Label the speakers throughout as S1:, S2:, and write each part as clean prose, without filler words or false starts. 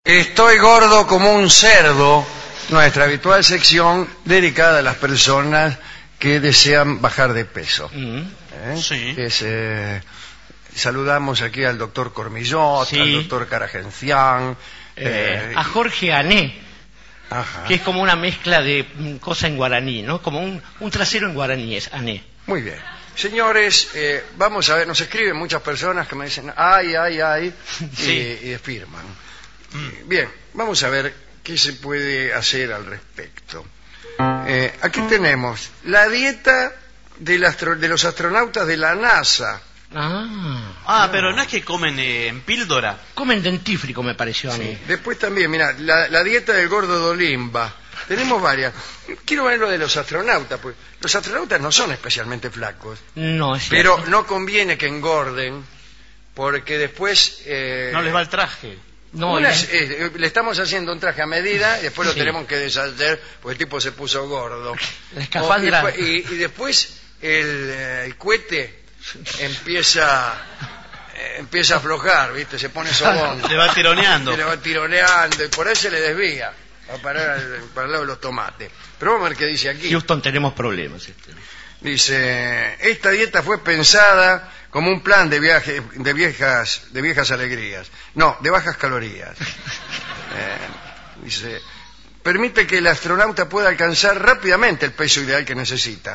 S1: Estoy gordo como un cerdo, nuestra habitual sección dedicada a las personas que desean bajar de peso.
S2: Sí.
S1: Saludamos aquí al doctor Cormillot,
S2: Sí.
S1: al doctor Karagencián,
S2: A Jorge Ané,
S1: ajá.
S2: que es como una mezcla de cosa en guaraní, ¿no? Como un trasero en guaraní es Ané.
S1: Muy bien. Señores, vamos a ver, nos escriben muchas personas que me dicen ay,
S2: Sí.
S1: y firman. Bien, vamos a ver qué se puede hacer al respecto. Aquí tenemos la dieta de los astronautas de la NASA.
S2: Pero
S3: no es que comen en píldora.
S2: Comen dentífrico, me pareció a mí.
S1: Después también, mira, la dieta del gordo Dolimba. Tenemos varias. Quiero ver lo de los astronautas, pues los astronautas no son especialmente flacos,
S2: No, es
S1: pero
S2: cierto.
S1: no conviene que engorden, porque después...
S3: No les va el traje.
S2: No,
S1: le estamos haciendo un traje a medida y después lo
S2: Sí.
S1: tenemos que deshacer porque el tipo se puso gordo.
S2: La escafandra.
S1: Y después el cohete empieza a aflojar, ¿viste? Se pone sobón.
S3: Le va tironeando.
S1: Se le va tironeando y por ahí se le desvía. Va a parar para el lado de los tomates. Pero vamos a ver qué dice aquí.
S2: Houston, tenemos problemas.
S1: Dice, esta dieta fue pensada como un plan de viaje de viejas alegrías. No, de bajas calorías. Dice, permite que el astronauta pueda alcanzar rápidamente el peso ideal que necesita.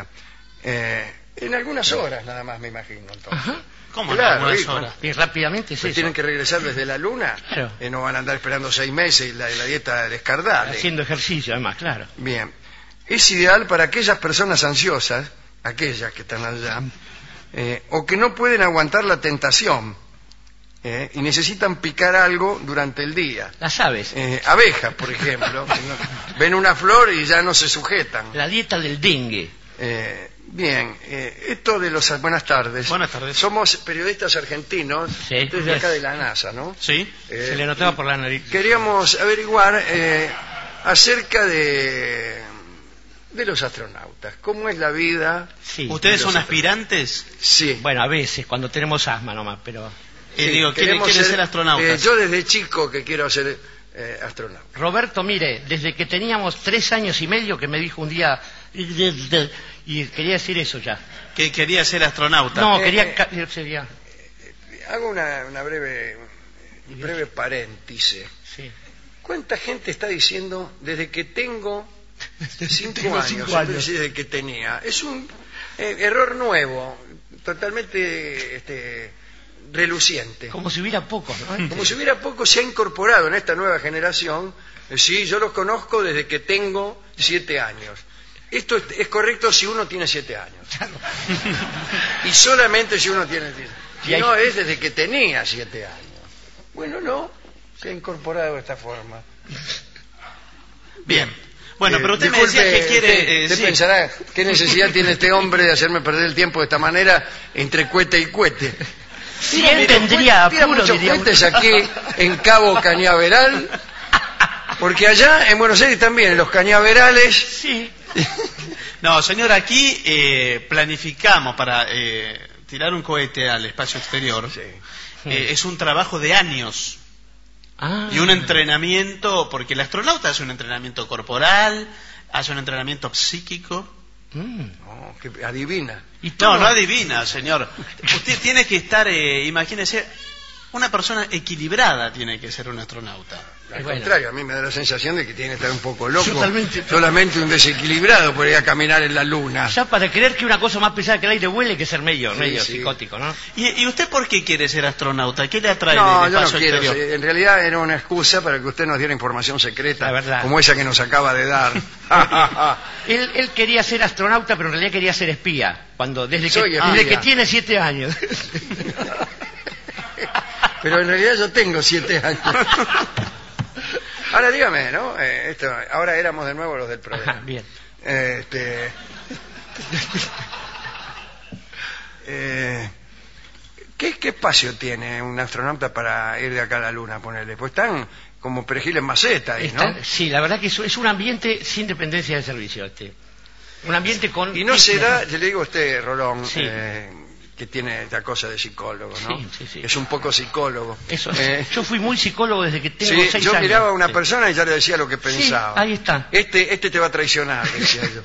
S1: En algunas horas nada más, me imagino. Entonces.
S2: Ajá.
S3: ¿Cómo en
S1: Claro,
S3: algunas
S1: ¿viste?
S3: horas?
S2: Y rápidamente es
S1: Pues
S2: eso.
S1: tienen que regresar desde la luna.
S2: Claro.
S1: No van a andar esperando 6 meses y la dieta descardada.
S2: Haciendo ejercicio, además, claro.
S1: Bien. Es ideal para aquellas personas ansiosas, aquellas que están allá, o que no pueden aguantar la tentación y necesitan picar algo durante el día.
S2: Las aves.
S1: Abejas, por ejemplo. Ven una flor y ya no se sujetan.
S2: La dieta del dengue.
S1: Bien, esto de los... Buenas tardes.
S3: Buenas tardes.
S1: Somos periodistas argentinos,
S2: Sí.
S1: desde acá de la NASA, ¿no?
S3: Sí.
S2: Se le notaba por la nariz.
S1: Queríamos averiguar acerca de los astronautas. ¿Cómo es la vida?
S2: Sí.
S3: ¿Ustedes son
S1: los
S3: aspirantes?
S1: Sí.
S2: Bueno, a veces, cuando tenemos asma nomás, pero...
S1: Sí,
S3: ¿quieren
S1: queremos
S3: ser astronautas?
S1: yo desde chico que quiero ser astronauta.
S2: Roberto, mire, desde que teníamos 3 años y medio que me dijo un día... Y quería decir eso ya.
S3: Que quería ser astronauta.
S2: No, sería...
S1: Hago una breve paréntesis.
S2: Sí.
S1: ¿Cuánta gente está diciendo desde que tengo 5
S2: Tengo
S1: años?
S2: 5 años.
S1: Desde que tenía. Es un error nuevo, totalmente reluciente.
S2: Como si hubiera pocos, ¿no?
S1: Como si hubiera poco se ha incorporado en esta nueva generación. Sí, yo los conozco desde que tengo 7 años. Esto es correcto si uno tiene 7 años. Y solamente si uno tiene 7 años. Si no, es desde que tenía 7 años. Bueno, no, se ha incorporado de esta forma.
S3: Bien. Bueno, pero usted
S1: Disculpe,
S3: me decía que quiere...
S1: usted
S3: sí.
S1: pensará, ¿qué necesidad tiene este hombre de hacerme perder el tiempo de esta manera entre cohete y cohete?
S2: Si él tendría
S1: Tira
S2: apuro,
S1: muchos
S2: diría...
S1: cohetes aquí en Cabo Cañaveral, porque allá en Buenos Aires también, en los cañaverales...
S2: Sí.
S3: No, señor, aquí planificamos para tirar un cohete al espacio exterior.
S1: Sí.
S3: Es un trabajo de años. Y un entrenamiento, porque el astronauta hace un entrenamiento corporal, hace un entrenamiento psíquico.
S1: No, que adivina.
S2: Y todo...
S3: No adivina, señor. Usted tiene que estar, imagínese, una persona equilibrada tiene que ser un astronauta.
S1: Al
S2: Bueno.
S1: contrario, a mí me da la sensación de que tiene que estar un poco loco.
S2: Totalmente.
S1: Solamente un desequilibrado por ir a caminar en la luna.
S2: Ya para creer que una cosa más pesada que el aire huele hay que ser medio
S1: Sí.
S2: psicótico, ¿no?
S3: ¿Y usted por qué quiere ser astronauta? ¿Qué le atrae
S1: No,
S3: del
S1: yo no
S3: espacio
S1: quiero.
S3: exterior?
S1: En realidad era una excusa para que usted nos diera información secreta,
S2: La verdad.
S1: como esa que nos acaba de dar.
S2: Él quería ser astronauta, pero en realidad quería ser espía.
S1: Soy espía.
S2: Desde que tiene 7 años.
S1: Pero en realidad yo tengo 7 años. Ahora dígame, ¿no? Ahora éramos de nuevo los del programa.
S2: Ajá, bien.
S1: ¿Qué espacio tiene un astronauta para ir de acá a la luna, ponerle? Pues están como perejil en maceta ahí, ¿no?
S2: Sí, la verdad que es un ambiente sin dependencia del servicio. Un ambiente con...
S1: Y no será, yo le digo a usted, Rolón,
S2: Sí.
S1: que tiene esta cosa de psicólogo, ¿no?
S2: Sí.
S1: Es un poco psicólogo.
S2: Eso. Yo fui muy psicólogo desde que tengo 6 años.
S1: Yo miraba a una persona y ya le decía lo que pensaba.
S2: Sí, ahí está.
S1: Este te va a traicionar, decía yo.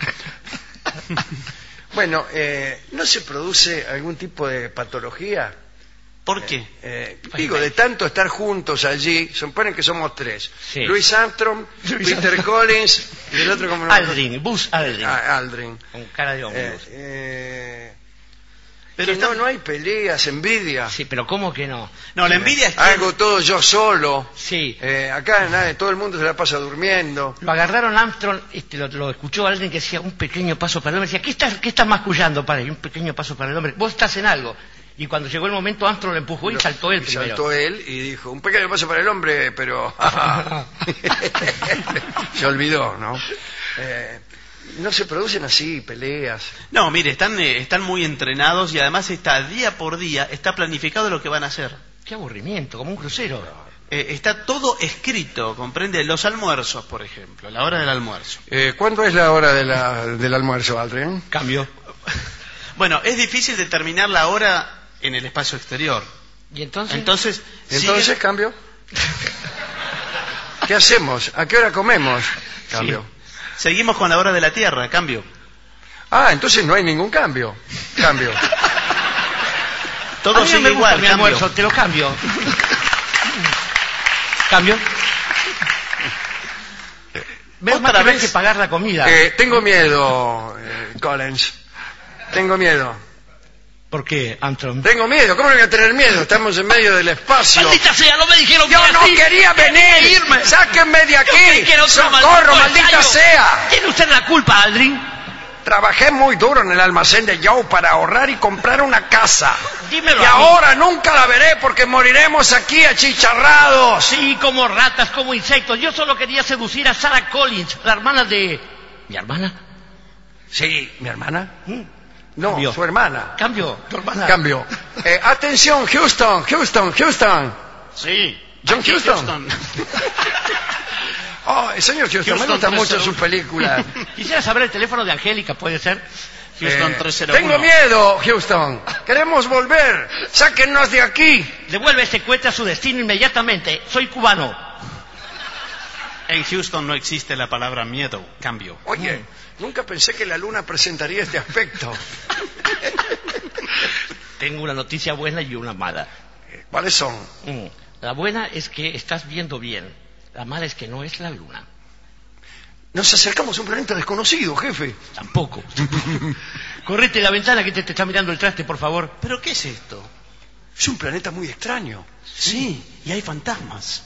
S1: Bueno, ¿no se produce algún tipo de patología?
S3: ¿Por qué?
S1: Digo, de tanto estar juntos allí, suponen que somos 3.
S2: Sí.
S1: Louis Armstrong, Peter Collins y el otro como...
S2: Buzz Aldrin.
S1: Aldrin.
S2: Con cara de hombre.
S1: Pero no hay peleas, envidia.
S2: Sí, pero ¿cómo que no?
S3: No, la envidia es que...
S1: Hago todo yo solo.
S2: Sí.
S1: Acá todo el mundo se la pasa durmiendo.
S2: Lo agarraron Armstrong, lo escuchó alguien que decía un pequeño paso para el hombre. Decía, ¿qué estás mascullando, padre? Un pequeño paso para el hombre. Vos estás en algo. Y cuando llegó el momento, Armstrong lo empujó y saltó él primero.
S1: Saltó él y dijo, un pequeño paso para el hombre, pero... Se olvidó, ¿no? No se producen así peleas.
S3: No, mire, están muy entrenados y además está día por día, está planificado lo que van a hacer.
S2: Qué aburrimiento, como un crucero.
S3: Está todo escrito, comprende, los almuerzos, por ejemplo, la hora del almuerzo.
S1: ¿Cuándo es la hora del almuerzo, Aldrin?
S2: Cambio.
S3: Bueno, es difícil determinar la hora en el espacio exterior.
S2: ¿Y entonces?
S1: Entonces, cambio. ¿Qué hacemos? ¿A qué hora comemos? Cambio.
S3: Sí. Seguimos con la hora de la Tierra, cambio.
S1: Entonces no hay ningún cambio. Cambio.
S3: Todo sigue igual,
S2: mi almuerzo, te lo cambio. ¿Cambio?
S1: Otra vez
S2: hay que pagar la comida.
S1: Tengo miedo, Collins. Tengo miedo.
S2: ¿Por qué, Armstrong?
S1: Tengo miedo. ¿Cómo no voy a tener miedo? Estamos en medio del espacio.
S2: ¡Maldita sea! ¡No me dijeron que
S1: ¡Yo no quería venir!
S2: irme!
S1: ¡Sáquenme de aquí!
S2: ¡Socorro,
S1: maldita sea!
S2: ¿Tiene usted la culpa, Aldrin?
S1: Trabajé muy duro en el almacén de Joe para ahorrar y comprar una casa.
S2: Dímelo
S1: y
S2: a mí.
S1: ahora nunca la veré porque moriremos aquí achicharrados.
S2: Sí, como ratas, como insectos. Yo solo quería seducir a Sarah Collins, la hermana de... ¿Mi hermana?
S1: Sí, ¿mi hermana? No,
S2: Cambio.
S1: su hermana.
S2: Cambio, tu hermana.
S1: Cambio. Atención, Houston.
S3: Sí.
S1: John Houston. Señor Houston, me gusta mucho su película.
S2: Quisiera saber el teléfono de Angélica, ¿puede ser?
S3: Houston 301.
S1: Tengo miedo, Houston. Queremos volver. Sáquennos de aquí.
S2: Devuelve este cohete a su destino inmediatamente. Soy cubano.
S3: En Houston no existe la palabra miedo, cambio.
S1: Oye, nunca pensé que la luna presentaría este aspecto.
S2: Tengo una noticia buena y una mala.
S1: ¿Cuáles son?
S2: La buena es que estás viendo bien. La mala es que no es la luna.
S1: Nos acercamos a un planeta desconocido, jefe.
S2: Tampoco. Correte la ventana que te está mirando el traste, por favor.
S3: ¿Pero qué es esto?
S1: Es un planeta muy extraño.
S3: Sí, y hay fantasmas.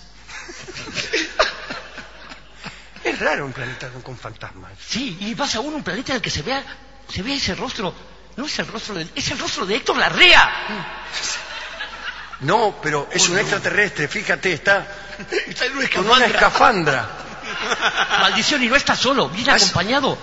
S1: Es raro un planeta con fantasmas.
S2: Sí, y vas a un planeta en el que se ve ese rostro. No es el rostro es el rostro de Héctor Larrea.
S1: No, pero es un extraterrestre, fíjate, está
S2: en
S1: con una escafandra.
S2: Maldición, y no está solo, viene acompañado.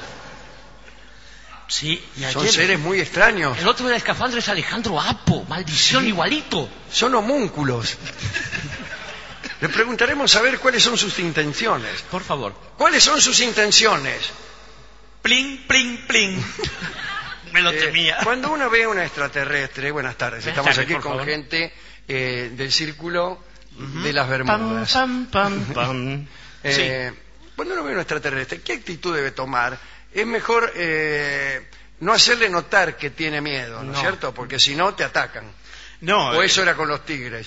S2: Sí, y
S1: Son seres muy extraños.
S2: El otro de la escafandra es Alejandro Apo, maldición, igualito.
S1: Son homúnculos. Le preguntaremos a ver cuáles son sus intenciones.
S2: Por favor.
S1: ¿Cuáles son sus intenciones?
S3: Pling, pling, pling. Me lo temía.
S1: Cuando uno ve un extraterrestre, buenas tardes, estamos aquí con
S2: favor.
S1: Gente del círculo de las Bermudas.
S2: Pam, pam, pam, pam.
S3: Sí.
S1: Cuando uno ve un extraterrestre, ¿qué actitud debe tomar? Es mejor no hacerle notar que tiene miedo, ¿no es cierto? Porque si no, te atacan.
S3: No.
S1: O eso era con los tigres.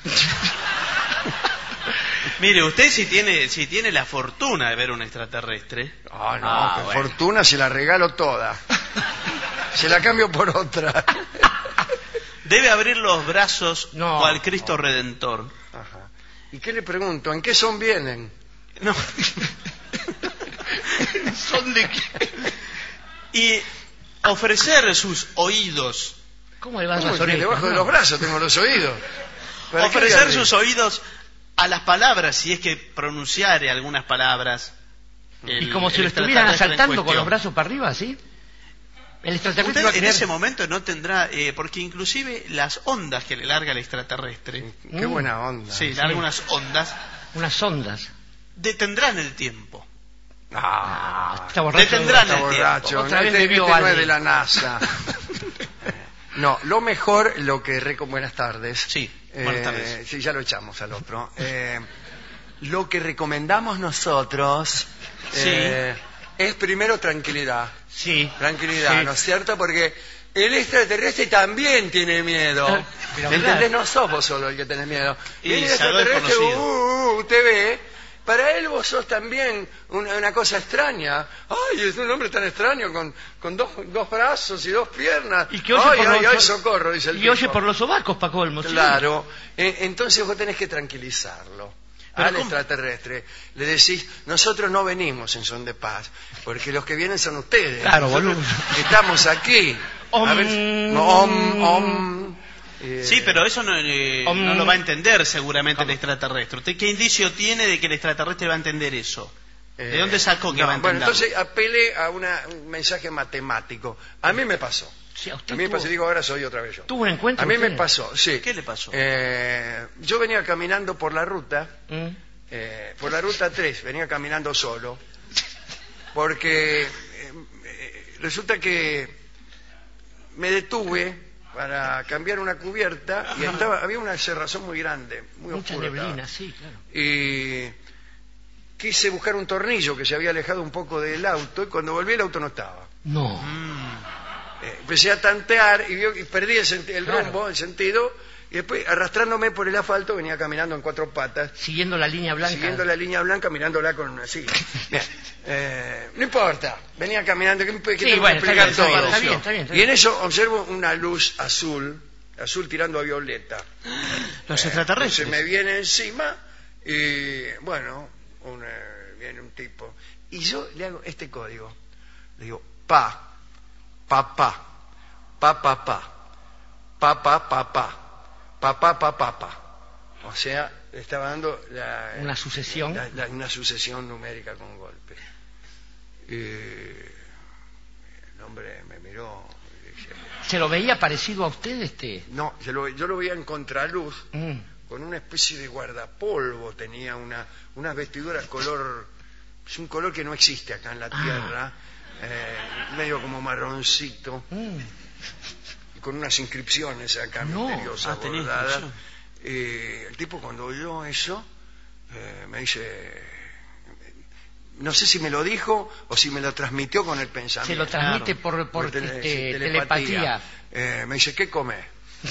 S3: Mire, usted si tiene la fortuna de ver un extraterrestre.
S1: Qué fortuna, se la regalo toda. Se la cambio por otra.
S3: Debe abrir los brazos cual Cristo Redentor.
S1: Ajá. ¿Y qué le pregunto? ¿En qué son vienen?
S3: No.
S2: ¿Son de qué?
S3: Y ofrecer sus oídos.
S2: ¿Cómo le van
S1: ¿Cómo
S2: las
S1: que
S2: orejas?
S1: debajo de los brazos tengo los oídos? ¿Para qué
S3: Ofrecer
S1: le-
S3: sus oídos a las palabras, si es que pronunciare algunas palabras.
S2: Y como si lo
S3: el
S2: estuvieran
S3: extraterrestre en
S2: asaltando con
S3: cuestión.
S2: los brazos para arriba, ¿sí? El extraterrestre
S3: Usted
S2: va a
S3: en
S2: querer...
S3: ese momento no tendrá, porque inclusive las ondas que le larga el extraterrestre,
S1: Qué buena onda.
S3: sí, larga unas ondas,
S2: Unas ondas.
S3: detendrán el tiempo.
S1: Ah,
S2: Está borracho.
S3: Detendrán
S1: está
S3: el
S1: borracho.
S2: Otra vez
S1: Este
S2: bebió
S1: no es
S2: alguien.
S1: de la NASA. No, lo mejor, buenas tardes.
S3: Sí, buenas tardes.
S1: Sí, ya lo echamos al otro. Lo que recomendamos nosotros es primero tranquilidad.
S2: Sí.
S1: Tranquilidad,
S2: Sí.
S1: ¿no es cierto? Porque el extraterrestre también tiene miedo.
S2: Pero
S1: ¿Me
S2: claro.
S1: entendés? No sos vos solo el que tenés miedo.
S3: Y
S1: Viene el
S3: ya lo he
S1: extraterrestre,
S3: conocido.
S1: usted ve. Para él vos sos también una cosa extraña. Ay, es un hombre tan extraño con dos brazos y dos piernas.
S2: Y que oye
S1: ay, socorro, dice el
S2: y
S1: tipo.
S2: oye por los sobacos, pa' colmo. ¿Sí?
S1: Claro. Entonces vos tenés que tranquilizarlo.
S3: Pero
S1: Al
S3: ¿cómo?
S1: extraterrestre le decís, nosotros no venimos en son de paz, porque los que vienen son ustedes.
S2: Claro,
S1: Nosotros
S2: boludo.
S1: Estamos aquí. A ver,
S3: Sí, pero eso no lo va a entender seguramente el extraterrestre. ¿Usted qué indicio tiene de que el extraterrestre va a entender eso? ¿De dónde sacó que va a
S1: Bueno,
S3: entenderlo?
S1: entonces apele a un mensaje matemático. A mí me pasó.
S2: Sí, a usted
S1: A mí me
S2: tuvo-
S1: pasó, digo, ahora soy otra vez yo.
S2: ¿Tuvo un encuentro
S1: A mí me
S2: usted?
S1: pasó, sí.
S3: ¿Qué le pasó?
S1: Yo venía caminando por la ruta,
S2: ¿Mm?
S1: por la ruta 3, venía caminando solo, porque resulta que me detuve para cambiar una cubierta y había una cerrazón muy grande, muy
S2: Mucha
S1: oscura.
S2: neblina, sí, claro.
S1: Y quise buscar un tornillo que se había alejado un poco del auto y cuando volví el auto no estaba.
S2: No.
S1: Empecé a tantear y perdí el
S2: Claro.
S1: rumbo, el sentido, y después arrastrándome por el asfalto venía caminando en 4 patas,
S2: Siguiendo la línea blanca.
S1: siguiendo la línea blanca, mirándola con así. Bien. No importa, venía caminando, que
S2: Sí,
S1: tengo que
S2: bueno, está
S1: explicar
S2: bien, está
S1: todo.
S2: bien, está bien, está bien, está
S1: Y en
S2: bien.
S1: eso observo una luz azul tirando a violeta.
S3: Los extraterrestres.
S1: Se me viene encima y bueno, viene un tipo. Y yo le hago este código. Le digo, pa, pa, pa, pa, pa, pa, pa, pa, pa, pa, pa, pa, pa, pa, pa. O sea, le estaba dando
S2: Una sucesión.
S1: una sucesión numérica con golpe. Y el hombre me miró y dice,
S2: ¿Se lo veía parecido a usted,
S1: no, yo lo veía en contraluz,
S2: Mm.
S1: con una especie de guardapolvo, tenía unas vestiduras color, es un color que no existe acá en la tierra, medio como marroncito, y con unas inscripciones acá misteriosas
S3: tenía
S1: bordadas.
S3: inscripción.
S1: El tipo cuando oyó eso me dice, no sé si me lo dijo o si me lo transmitió con el pensamiento.
S2: Se lo transmite por telepatía.
S1: Me dice, ¿qué comés?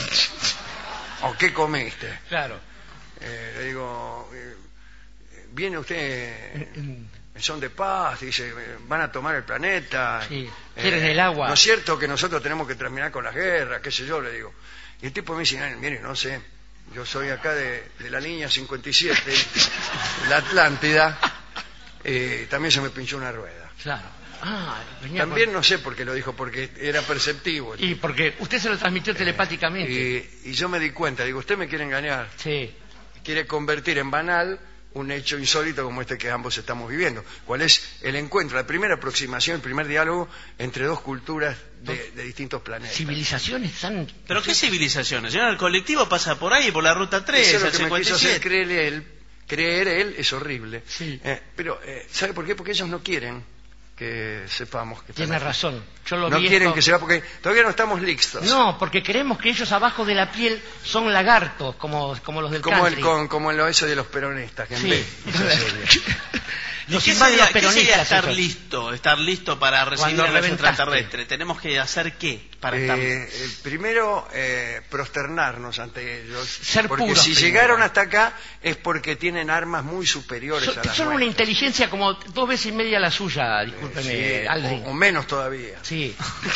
S1: ¿O qué comiste?
S2: Claro.
S1: Le digo, viene usted en son de paz, dice, van a tomar el planeta.
S2: Sí. Quieren el agua.
S1: ¿No es cierto que nosotros tenemos que terminar con las guerras? ¿Qué sé yo? Le digo. Y el tipo me dice, mire, no sé, yo soy acá de la línea 57, la Atlántida, también se me pinchó una rueda.
S2: Claro. Venía
S1: También no sé por qué lo dijo, porque era perceptivo.
S2: Y porque usted se lo transmitió telepáticamente.
S1: Y yo me di cuenta, digo, usted me quiere engañar,
S2: Sí.
S1: quiere convertir en banal un hecho insólito como este que ambos estamos viviendo. ¿Cuál es el encuentro, la primera aproximación, el primer diálogo entre dos culturas de distintos planetas?
S2: Civilizaciones tan...
S3: ¿Pero qué civilizaciones? Señor, el colectivo pasa por ahí, por la ruta 3,
S1: Eso es lo
S3: al
S1: que me quiso hacer
S3: 57.
S1: creer él es horrible.
S2: Sí.
S1: Pero, ¿sabe por qué? Porque ellos no quieren que sepamos que
S2: Tiene
S1: están aquí.
S2: razón. Yo lo
S1: No
S2: vi
S1: quieren
S2: esto-
S1: que sepa, porque todavía no estamos listos.
S2: No, porque creemos que ellos abajo de la piel son lagartos, como los del
S1: Como
S2: country.
S1: como lo eso de los peronistas que en
S2: Sí.
S1: vez esa serie.
S2: Los
S3: ¿Qué
S2: invaden
S3: sería,
S2: los
S3: qué sería
S2: peronistas. esos.
S3: estar listo para recibir
S2: Cuando
S3: a los
S2: reventaste.
S3: extraterrestres? ¿Tenemos que hacer qué para estar
S1: Primero, prosternarnos ante ellos.
S2: Ser
S1: porque
S2: puros
S1: si
S2: primero.
S1: llegaron hasta acá es porque tienen armas muy superiores a las
S2: Son una
S1: nuestras.
S2: inteligencia como 2 veces y media la suya, discúlpeme,
S1: Sí,
S2: Aldrin.
S1: o menos todavía.
S2: Sí.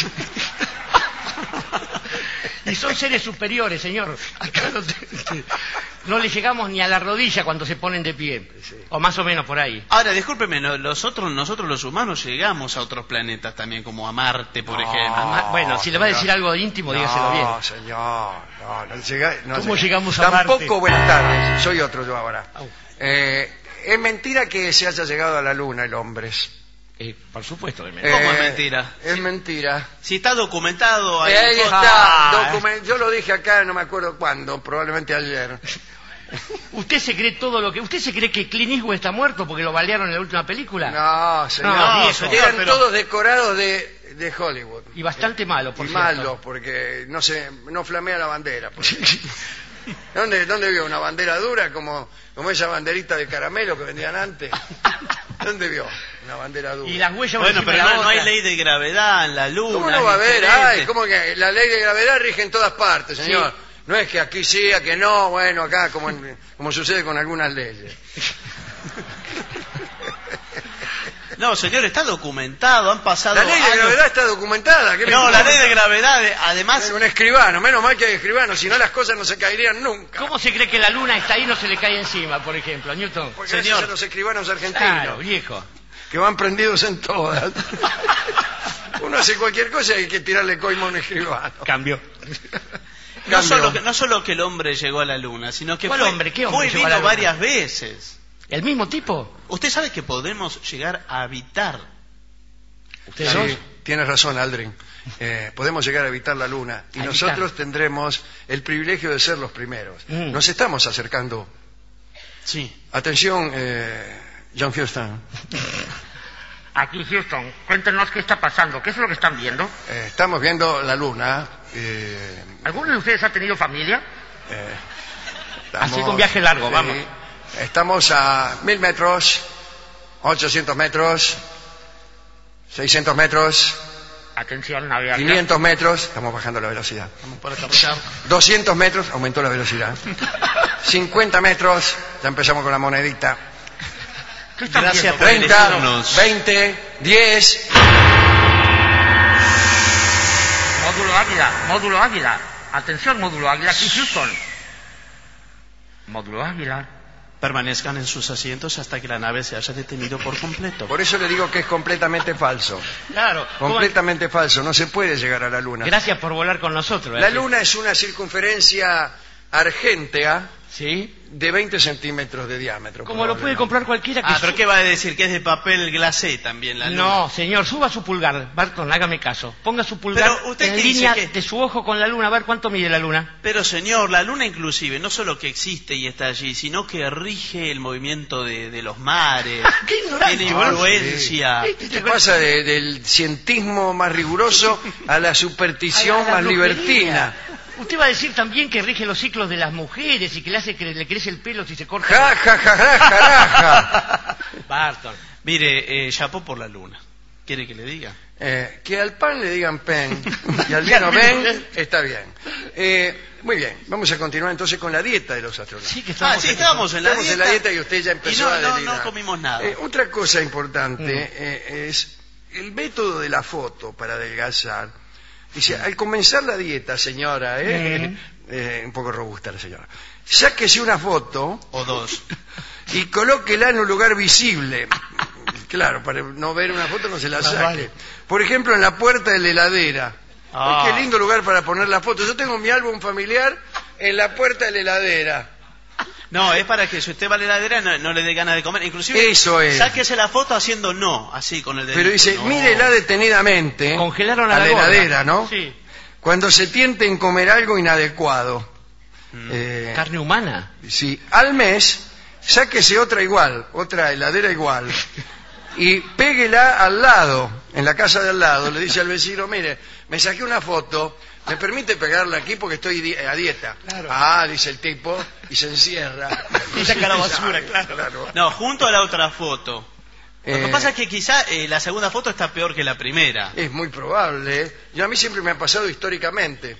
S2: Y son seres superiores, señor. Acá no le llegamos ni a la rodilla cuando se ponen de pie.
S1: Sí.
S2: O más o menos por ahí.
S3: Ahora, discúlpeme, nosotros los humanos llegamos a otros planetas también, como a Marte, por ejemplo.
S2: Bueno, si le va a decir algo íntimo, dígaselo bien.
S1: No, señor. No
S2: ¿Cómo
S1: llega.
S2: llegamos a Marte?
S1: Tampoco, buenas tardes. Soy otro yo ahora.
S2: Au.
S1: Es mentira que se haya llegado a la luna el hombre.
S2: Por supuesto.
S3: ¿Cómo es mentira?
S1: Es mentira.
S3: Si está documentado... hay
S1: Ahí
S3: fotos.
S1: está. Yo lo dije acá, no me acuerdo cuándo, probablemente ayer.
S2: ¿Usted se cree todo lo que... ¿Usted se cree que Clint Eastwood está muerto porque lo balearon en la última película?
S1: No, señor.
S2: No,
S3: señor,
S1: Eran
S3: pero-
S1: todos decorados de de Hollywood.
S2: Y bastante malo, por
S1: Y
S2: cierto.
S1: malo, porque no flamea la bandera. ¿Dónde vio una bandera dura como esa banderita de caramelo que vendían antes? ¿Dónde vio una bandera dura?
S2: Y las huellas
S3: Bueno,
S2: encima
S3: pero
S2: de la
S3: no hay
S2: otra.
S3: ley de gravedad en la luna.
S1: ¿Cómo no va a
S3: es
S1: haber?
S3: diferente.
S1: Ay, ¿cómo que la ley de gravedad rige en todas partes, señor?
S2: Sí.
S1: No es que aquí sí, que no, bueno, acá como sucede con algunas leyes.
S3: No, señor, está documentado, han pasado
S1: La ley de
S3: años.
S1: gravedad está documentada. ¿qué me
S3: No, la
S1: importa?
S3: ley de gravedad, además...
S1: Un escribano, menos mal que hay escribano, si no las cosas no se caerían nunca.
S2: ¿Cómo se cree que la luna está ahí y no se le cae encima, por ejemplo, Newton?
S1: Porque
S3: Señor.
S1: gracias a los escribanos argentinos,
S2: Claro, viejo.
S1: que van prendidos en todas. Uno hace cualquier cosa y hay que tirarle coima a un escribano.
S2: Cambio.
S3: No solo que el hombre llegó a la luna, sino que
S2: ¿Cuál hombre? ¿Qué hombre
S3: fue y
S2: llegó a la
S3: vino
S2: luna?
S3: varias veces.
S2: ¿El mismo tipo?
S3: Usted sabe que podemos llegar a habitar.
S2: ¿Ustedes
S1: Sí,
S2: dos?
S1: tienes razón, Aldrin. Podemos llegar a evitar la luna y
S2: Ahí
S1: nosotros
S2: está.
S1: tendremos el privilegio de ser los primeros. Nos estamos acercando.
S3: Sí.
S1: Atención, John Houston.
S2: Aquí, Houston, cuéntenos qué está pasando. ¿Qué es lo que están viendo?
S1: Estamos viendo la luna.
S2: ¿Alguno de ustedes ha tenido familia?
S1: Estamos-
S2: Así con viaje largo,
S1: sí,
S2: vamos.
S1: Estamos a 1000 metros, 800 metros, 600 metros,
S2: Atención, navegador.
S1: 500 metros, estamos bajando la velocidad.
S3: Vamos para aterrizar.
S1: 200 metros, aumentó la velocidad. 50 metros, ya empezamos con la monedita.
S2: ¿Qué están
S3: Gracias
S2: viendo?
S3: por
S1: 30,
S3: elegirnos.
S1: 20, 10.
S2: Módulo Águila, módulo Águila. Atención, módulo Águila, aquí Houston. Módulo Águila.
S3: Permanezcan en sus asientos hasta que la nave se haya detenido por completo.
S1: Por eso le digo que es completamente falso.
S2: Claro.
S1: Completamente falso, no se puede llegar a la luna.
S2: Gracias por volar con nosotros.
S1: La luna es una circunferencia argéntea
S2: ¿Sí?
S1: de 20 centímetros de diámetro.
S2: Como lo puede
S1: probablemente.
S2: comprar cualquiera que
S3: Ah, pero ¿qué va a decir? ¿Que es de papel glacé también la luna?
S2: No, señor, suba su pulgar. Barton, hágame caso. Ponga su pulgar
S3: Pero usted
S2: en
S3: que dice
S2: línea
S3: que-
S2: de su ojo con la luna. A ver cuánto mide la luna.
S3: Pero señor, la luna inclusive no solo que existe y está allí, sino que rige el movimiento de los mares.
S2: ¡Qué ignorante!
S3: Tiene influencia.
S1: ¿Qué pasa del cientismo más riguroso a la superstición
S2: A la
S1: más
S2: brujería.
S1: libertina?
S2: Usted va a decir también que rige los ciclos de las mujeres y que le hace que le crece el pelo si se corta.
S1: Ja, ja, ja, ja, ja.
S2: Barton.
S3: Mire, chapó por la luna. ¿Quiere que le diga?
S1: Que al pan le digan pen y al vino ven, está bien. Muy bien, vamos a continuar entonces con la dieta de los astronautas.
S2: Sí, que
S3: estábamos en la
S1: Estamos
S3: dieta.
S1: en la dieta y usted ya empezó a delirar.
S3: no comimos nada.
S1: Otra cosa importante es el método de la foto para adelgazar. Dice, al comenzar la dieta, señora, un poco robusta la señora, sáquese una foto
S3: O dos.
S1: y colóquela en un lugar visible. Claro, para no ver una foto no se la saque.
S2: vale.
S1: Por ejemplo, en la puerta de la heladera.
S3: Ah.
S1: Qué lindo lugar para poner la foto. Yo tengo mi álbum familiar en la puerta de la heladera.
S3: No, es para que si usted va a la heladera no le dé ganas de comer. Inclusive,
S1: Eso es.
S3: sáquese la foto haciendo no, así con el dedito.
S1: Pero dice,
S3: No.
S1: mírela detenidamente
S2: Congelaron a
S1: a
S2: la
S1: la
S2: gorda.
S1: heladera, ¿no?
S2: Sí.
S1: Cuando se tiente en comer algo inadecuado.
S2: Carne humana.
S1: Sí, al mes, sáquese otra igual, otra heladera igual, y péguela al lado, en la casa de al lado. Le dice al vecino, mire, me saqué una foto, ¿me permite pegarla aquí porque estoy a dieta?
S2: Claro.
S1: Ah, dice el tipo, y se encierra.
S3: Y saca la basura, claro. No, junto a la otra foto. Lo que pasa es que quizá la segunda foto está peor que la primera.
S1: Es muy probable, ¿eh? Yo a mí siempre me ha pasado históricamente.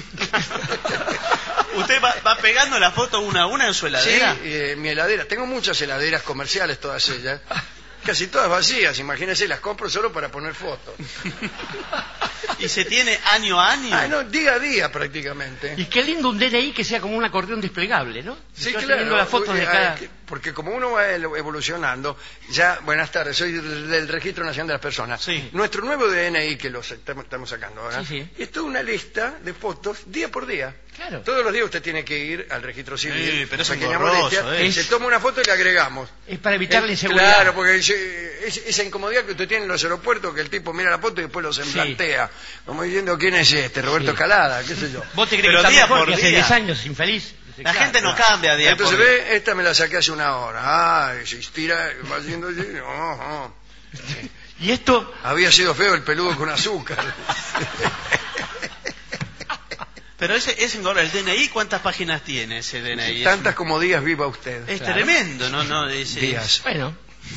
S3: ¿Usted va pegando la foto una a una en su
S1: Sí,
S3: heladera?
S1: mi heladera. Tengo muchas heladeras comerciales, todas ellas. Casi todas vacías, imagínense, las compro solo para poner fotos.
S3: ¿Y se tiene año a año?
S1: Ah, no, día a día prácticamente.
S2: Y qué lindo un DNI que sea como un acordeón desplegable, ¿no?
S1: Sí,
S2: Yo
S1: claro.
S2: viendo las fotos de cada...
S1: Porque como uno va evolucionando, ya, buenas tardes, soy del Registro Nacional de las Personas.
S3: Sí.
S1: Nuestro nuevo DNI que lo estamos sacando ahora,
S2: Sí, sí.
S1: es toda una lista de fotos día por día.
S2: Claro.
S1: Todos los días usted tiene que ir al registro civil.
S3: Sí, pero es
S1: pequeña
S3: engorroso,
S1: molestia, se toma una foto y le agregamos.
S2: Es para evitar la inseguridad.
S1: Claro, porque esa incomodidad que usted tiene en los aeropuertos, que el tipo mira la foto y después lo se plantea, como diciendo, ¿quién es este? Roberto Escalada, qué sé yo.
S2: ¿Vos te crees
S3: Pero
S2: que está
S3: día
S2: mejor
S3: por
S2: que hace
S3: día.
S2: 10 años infeliz?
S3: La gente no cambia día
S1: Entonces
S3: por día.
S1: ve, esta me la saqué hace una hora. Ah, se estira, va haciendo así.
S2: Y esto...
S1: Había sido feo el peludo con azúcar.
S3: Pero ese engorda. ¿El DNI cuántas páginas tiene ese DNI?
S1: Tantas como días viva usted.
S3: Es tremendo, ¿no?
S1: Díaz.
S2: Bueno.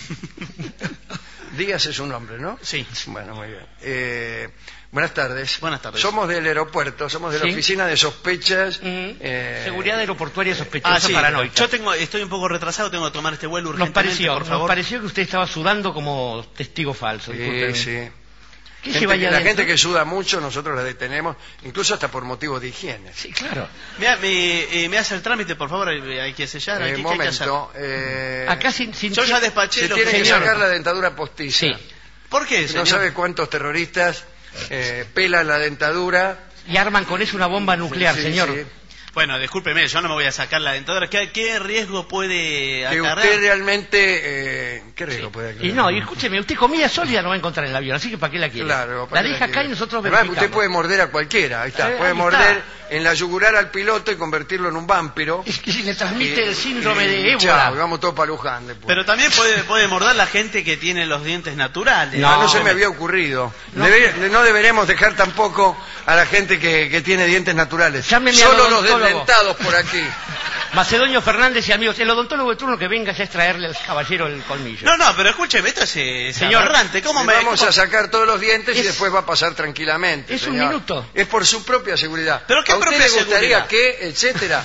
S1: Díaz es un nombre, ¿no?
S3: Sí.
S1: Bueno, muy bien. Buenas tardes.
S3: Buenas tardes.
S1: Somos del aeropuerto, somos de la oficina de sospechas.
S2: Seguridad aeroportuaria sospechosa
S3: sí,
S2: paranoica.
S3: Estoy un poco retrasado, tengo que tomar este vuelo urgentemente, por favor.
S2: Nos pareció que usted estaba sudando como testigo falso.
S1: Sí.
S2: La
S1: gente que suda mucho, nosotros la detenemos, incluso hasta por motivos de higiene.
S2: Sí, claro.
S3: Me hace el trámite, por favor, hay que sellar.
S1: Un momento.
S2: Acá
S3: yo ya despaché.
S1: Se tiene que sacar la dentadura postiza.
S2: Sí.
S3: ¿Por qué, señor?
S1: No sabe cuántos terroristas pelan la dentadura.
S2: Y arman con eso una bomba nuclear,
S1: Sí,
S2: señor.
S1: sí.
S3: Bueno, discúlpeme, yo no me voy a sacar la dentadura. ¿Qué riesgo puede
S1: Que
S3: acarrear?
S1: usted realmente... ¿Qué riesgo puede acarrear?
S2: Y no, y escúcheme, usted comida sólida no va a encontrar en el avión, así que ¿para qué la quiere?
S1: Claro,
S2: la deja acá y nosotros
S1: Además,
S2: verificamos.
S1: usted puede morder a cualquiera, ahí está. Puede
S2: Ahí
S1: morder
S2: está.
S1: en la yugular al piloto y convertirlo en un vampiro.
S2: Es que si le transmite el síndrome de
S1: Chao,
S2: ébola.
S1: vamos todos para Luján después.
S3: Pero también puede morder la gente que tiene los dientes naturales.
S1: No se me había ocurrido. No deberemos dejar tampoco a la gente que tiene dientes naturales.
S2: Llámeme
S1: Solo
S2: al
S1: los
S2: odontólogo.
S1: desdentados por aquí.
S2: Macedonio Fernández y amigos, el odontólogo de turno que venga ya es traerle al caballero el colmillo.
S3: No, pero escúcheme, esto es
S2: Señor,
S3: aberrante. ¿Cómo me
S1: Vamos a sacar todos los dientes y
S2: Es-
S1: después va a pasar tranquilamente.
S2: es un
S1: señor.
S2: minuto.
S1: Es por su propia seguridad.
S3: ¿Pero qué
S1: ¿A usted
S3: propia
S1: le gustaría
S3: seguridad?
S1: que, etcétera?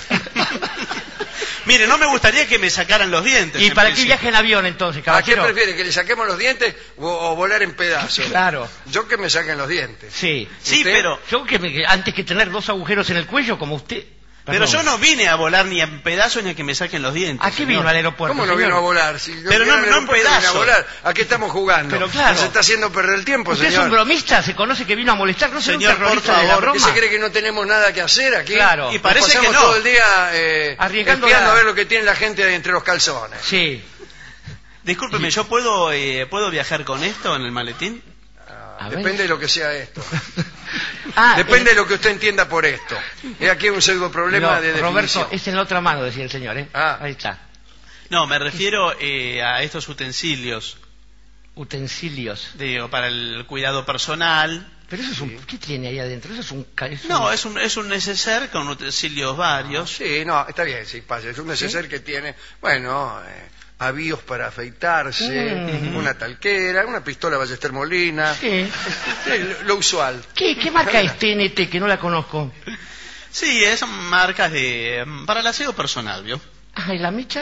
S3: Mire, no me gustaría que me sacaran los dientes.
S2: ¿Y
S3: en
S2: para qué
S3: principio.
S2: viaje en avión entonces,
S1: ¿A qué
S2: caballero?
S1: prefiere? ¿Que le saquemos los dientes o volar en pedazos?
S2: Claro.
S1: Yo que me saquen los dientes.
S2: Sí.
S3: Sí,
S1: ¿Usted?
S3: pero
S2: Yo antes que tener 2 agujeros en el cuello como usted.
S3: Pero
S2: Perdón.
S3: yo no vine a volar ni en pedazos ni a que me saquen los dientes.
S2: ¿A qué
S3: señor.
S2: vino al aeropuerto?
S1: ¿Cómo no
S2: señor?
S1: vino a volar? Si yo
S3: Pero
S1: vine
S3: no-
S1: al
S3: no en
S1: aeropuerto, vine a
S3: pedazos.
S1: volar. ¿A qué estamos jugando?
S2: Pero claro.
S1: Nos está haciendo perder el tiempo,
S2: Usted es un
S1: señor.
S2: bromista, se conoce que vino a molestar, no
S3: Señor,
S2: es un terrorista
S3: por
S2: de la
S3: favor,
S1: ¿Qué
S2: broma.
S1: se cree que no tenemos nada que hacer aquí?
S2: Claro.
S3: Y
S1: Nos
S3: parece
S1: pasamos
S3: que no.
S1: todo el día
S2: Arriesgando
S1: espiando
S2: la-
S1: a ver lo que tiene la gente entre los calzones.
S2: Sí.
S3: Discúlpeme, ¿yo puedo viajar con esto en el maletín?
S2: A ver.
S1: Depende de lo que sea esto.
S2: Ah,
S1: Depende de lo que usted entienda por esto. Es aquí un pseudo problema
S2: no,
S1: de definición.
S2: Roberto, es en la otra mano, decía el señor, ¿eh?
S1: Ah.
S2: Ahí está.
S3: No, me refiero a estos utensilios,
S2: Utensilios.
S3: digo, para el cuidado personal.
S2: Pero eso es un... ¿Qué tiene ahí adentro? Eso es un...
S3: No, es un neceser con utensilios varios.
S1: Sí, no, está bien, sí, pasa. Es un neceser que tiene, bueno, avíos para afeitarse, una talquera, una pistola Ballester Molina,
S2: Sí.
S1: lo usual.
S2: ¿Qué marca es TNT que no la conozco?
S3: Sí, son marcas para el aseo personal, ¿vio?
S2: Ah, ¿y la mecha?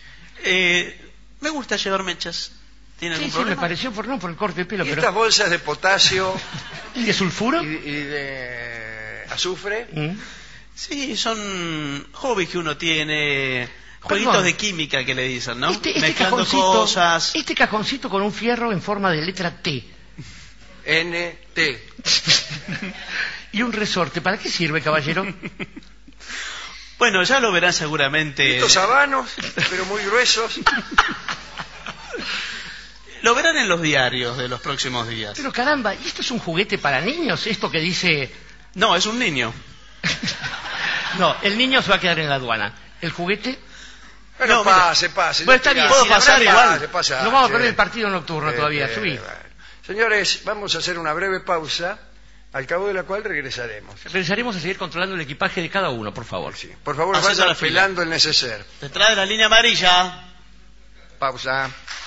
S3: Me gusta llevar mechas. ¿Tiene
S2: Sí,
S3: algún
S2: sí, me
S3: problema?
S2: pareció por el corte de pelo,
S1: Y
S2: pero...
S1: estas bolsas de potasio
S2: ¿Y de sulfuro?
S1: y de azufre,
S2: Mm.
S3: Sí, son hobbies que uno tiene, jueguitos
S2: Perdón.
S3: de química que le dicen, ¿no?
S2: Este
S3: Mezclando
S2: cajoncito,
S3: cosas.
S2: este cajoncito con un fierro en forma de letra T
S1: NT.
S2: y un resorte, ¿para qué sirve, caballero?
S3: Bueno, ya lo verán seguramente.
S1: Estos habanos, pero muy gruesos.
S3: Lo verán en los diarios de los próximos días.
S2: Pero caramba, ¿y esto es un juguete para niños? Esto que dice...
S3: No, es un niño.
S2: No, el niño se va a quedar en la aduana. El juguete...
S1: Bueno,
S3: No, mira.
S1: pase.
S2: Bueno, está bien,
S3: ¿Puedo
S2: si la
S3: pasar
S2: verdad,
S3: igual?
S1: Pase.
S2: No vamos a perder el partido nocturno todavía, subí.
S1: bueno. Señores, vamos a hacer una breve pausa, al cabo de la cual regresaremos.
S2: Regresaremos a seguir controlando el equipaje de cada uno, por favor.
S1: Sí. Por favor,
S3: Haciendo
S1: vayan
S3: la fila.
S1: pelando el neceser.
S3: Detrás de la línea amarilla.
S1: Pausa.